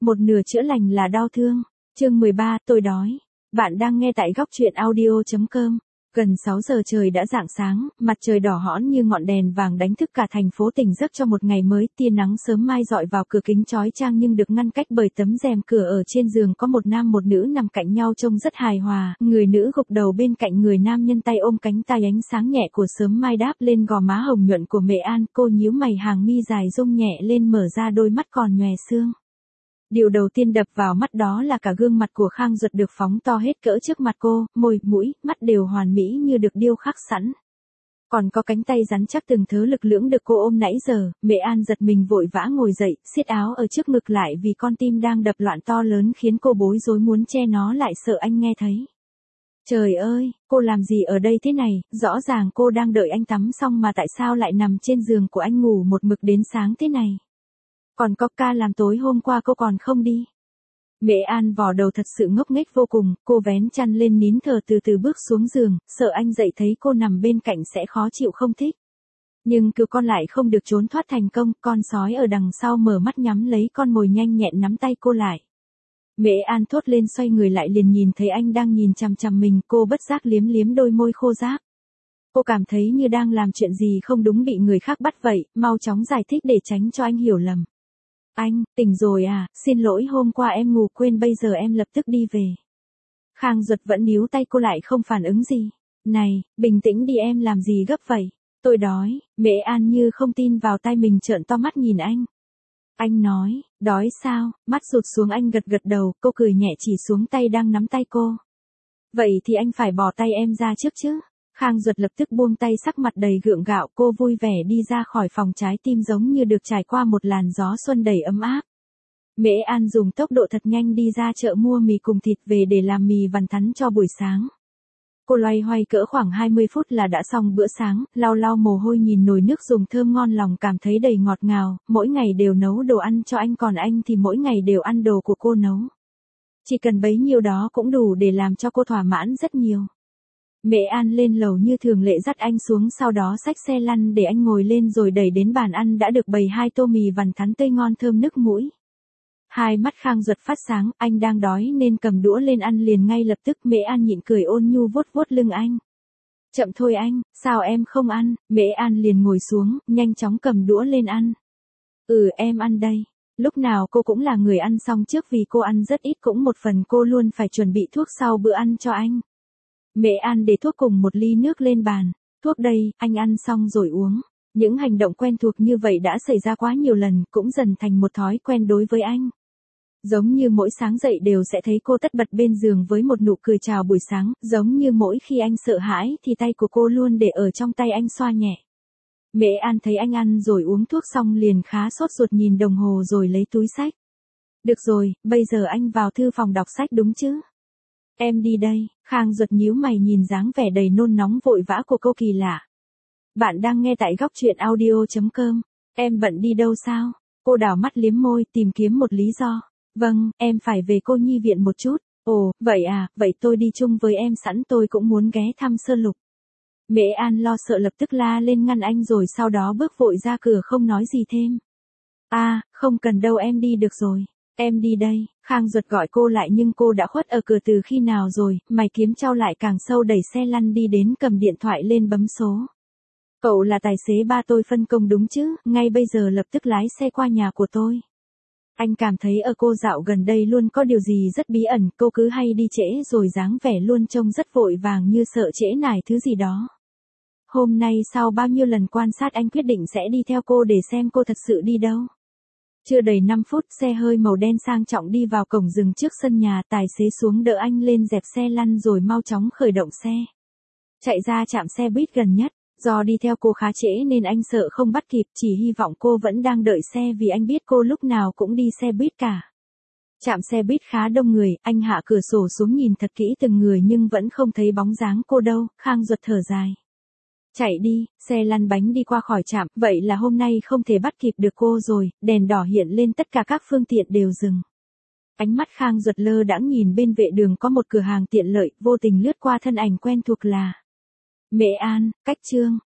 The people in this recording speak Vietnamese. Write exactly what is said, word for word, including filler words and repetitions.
Một nửa chữa lành là đau thương. Chương mười ba, tôi đói. Bạn đang nghe tại góc truyện audio chấm com. Gần sáu giờ trời đã rạng sáng, mặt trời đỏ hõn như ngọn đèn vàng đánh thức cả thành phố tỉnh giấc cho một ngày mới. Tia nắng sớm mai dọi vào cửa kính chói chang nhưng được ngăn cách bởi tấm rèm cửa. Ở trên giường có một nam một nữ nằm cạnh nhau trông rất hài hòa. Người nữ gục đầu bên cạnh người nam, nhân tay ôm cánh tay, ánh sáng nhẹ của sớm mai đáp lên gò má hồng nhuận của Mễ An. Cô nhíu mày, hàng mi dài rung nhẹ lên, mở ra đôi mắt còn nhòe sương. Điều đầu tiên đập vào mắt đó là cả gương mặt của Khang Duật được phóng to hết cỡ trước mặt cô, môi, mũi, mắt đều hoàn mỹ như được điêu khắc sẵn. Còn có cánh tay rắn chắc từng thớ lực lưỡng được cô ôm nãy giờ. Mễ An giật mình vội vã ngồi dậy, siết áo ở trước ngực lại vì con tim đang đập loạn to lớn khiến cô bối rối muốn che nó lại, sợ anh nghe thấy. Trời ơi, cô làm gì ở đây thế này, rõ ràng cô đang đợi anh tắm xong mà tại sao lại nằm trên giường của anh ngủ một mực đến sáng thế này. Còn có ca làm tối hôm qua cô còn không đi. Mễ An vò đầu thật sự ngốc nghếch vô cùng, cô vén chăn lên nín thở từ từ bước xuống giường, sợ anh dậy thấy cô nằm bên cạnh sẽ khó chịu không thích. Nhưng cứu con lại không được trốn thoát thành công, con sói ở đằng sau mở mắt nhắm lấy con mồi, nhanh nhẹn nắm tay cô lại. Mễ An thốt lên, xoay người lại liền nhìn thấy anh đang nhìn chằm chằm mình, cô bất giác liếm liếm đôi môi khô ráp. Cô cảm thấy như đang làm chuyện gì không đúng bị người khác bắt vậy, mau chóng giải thích để tránh cho anh hiểu lầm. Anh, tỉnh rồi à, xin lỗi hôm qua em ngủ quên, bây giờ em lập tức đi về. Khang Duật vẫn níu tay cô lại không phản ứng gì. Này, bình tĩnh đi, em làm gì gấp vậy? Tôi đói. Mễ An như không tin vào tai mình, trợn to mắt nhìn anh. Anh nói, đói sao? Mắt rụt xuống, anh gật gật đầu, cô cười nhẹ chỉ xuống tay đang nắm tay cô. Vậy thì anh phải bỏ tay em ra trước chứ. Khang Duật lập tức buông tay, sắc mặt đầy gượng gạo, cô vui vẻ đi ra khỏi phòng, trái tim giống như được trải qua một làn gió xuân đầy ấm áp. Mễ An dùng tốc độ thật nhanh đi ra chợ mua mì cùng thịt về để làm mì vằn thắn cho buổi sáng. Cô loay hoay cỡ khoảng hai mươi phút là đã xong bữa sáng, lau lau mồ hôi nhìn nồi nước dùng thơm ngon, lòng cảm thấy đầy ngọt ngào. Mỗi ngày đều nấu đồ ăn cho anh, còn anh thì mỗi ngày đều ăn đồ của cô nấu. Chỉ cần bấy nhiêu đó cũng đủ để làm cho cô thỏa mãn rất nhiều. Mễ An lên lầu như thường lệ, dắt anh xuống, sau đó xách xe lăn để anh ngồi lên rồi đẩy đến bàn ăn đã được bày hai tô mì vằn thắn tươi ngon thơm nức mũi. Hai mắt Khang Duật phát sáng, anh đang đói nên cầm đũa lên ăn liền ngay lập tức. Mễ An nhịn cười ôn nhu vuốt vuốt lưng anh. Chậm thôi anh, sao em không ăn? Mễ An liền ngồi xuống, nhanh chóng cầm đũa lên ăn. Ừ, em ăn đây. Lúc nào cô cũng là người ăn xong trước, vì cô ăn rất ít, cũng một phần cô luôn phải chuẩn bị thuốc sau bữa ăn cho anh. Mễ An để thuốc cùng một ly nước lên bàn. Thuốc đây, anh ăn xong rồi uống. Những hành động quen thuộc như vậy đã xảy ra quá nhiều lần, cũng dần thành một thói quen đối với anh. Giống như mỗi sáng dậy đều sẽ thấy cô tất bật bên giường với một nụ cười chào buổi sáng, giống như mỗi khi anh sợ hãi thì tay của cô luôn để ở trong tay anh xoa nhẹ. Mễ An thấy anh ăn rồi uống thuốc xong liền khá sốt ruột, nhìn đồng hồ rồi lấy túi xách. Được rồi, bây giờ anh vào thư phòng đọc sách đúng chứ? Em đi đây. Khang Duật nhíu mày nhìn dáng vẻ đầy nôn nóng vội vã của cô kỳ lạ. Bạn đang nghe tại góc truyện audio chấm com. Em bận đi đâu sao? Cô đảo mắt liếm môi tìm kiếm một lý do. Vâng, em phải về cô nhi viện một chút. Ồ, vậy à, vậy tôi đi chung với em, sẵn tôi cũng muốn ghé thăm Sơn Lục. Mễ An lo sợ lập tức la lên ngăn anh rồi sau đó bước vội ra cửa không nói gì thêm. À, không cần đâu, em đi được rồi. Em đi đây. Khang Duật gọi cô lại nhưng cô đã khuất ở cửa từ khi nào rồi, mày kiếm trao lại càng sâu, đẩy xe lăn đi đến, cầm điện thoại lên bấm số. Cậu là tài xế ba tôi phân công đúng chứ, ngay bây giờ lập tức lái xe qua nhà của tôi. Anh cảm thấy ở cô dạo gần đây luôn có điều gì rất bí ẩn, cô cứ hay đi trễ rồi dáng vẻ luôn trông rất vội vàng như sợ trễ nải thứ gì đó. Hôm nay sau bao nhiêu lần quan sát anh quyết định sẽ đi theo cô để xem cô thật sự đi đâu. Chưa đầy năm phút, xe hơi màu đen sang trọng đi vào cổng dừng trước sân nhà, tài xế xuống đỡ anh lên dẹp xe lăn rồi mau chóng khởi động xe. Chạy ra trạm xe buýt gần nhất, do đi theo cô khá trễ nên anh sợ không bắt kịp, chỉ hy vọng cô vẫn đang đợi xe vì anh biết cô lúc nào cũng đi xe buýt cả. Trạm xe buýt khá đông người, anh hạ cửa sổ xuống nhìn thật kỹ từng người nhưng vẫn không thấy bóng dáng cô đâu. Khang Duật thở dài. Chạy đi, xe lăn bánh đi qua khỏi trạm, vậy là hôm nay không thể bắt kịp được cô rồi, đèn đỏ hiện lên, tất cả các phương tiện đều dừng. Ánh mắt Khang Duật lơ đãng nhìn bên vệ đường có một cửa hàng tiện lợi, vô tình lướt qua thân ảnh quen thuộc là Mễ An. Cách chương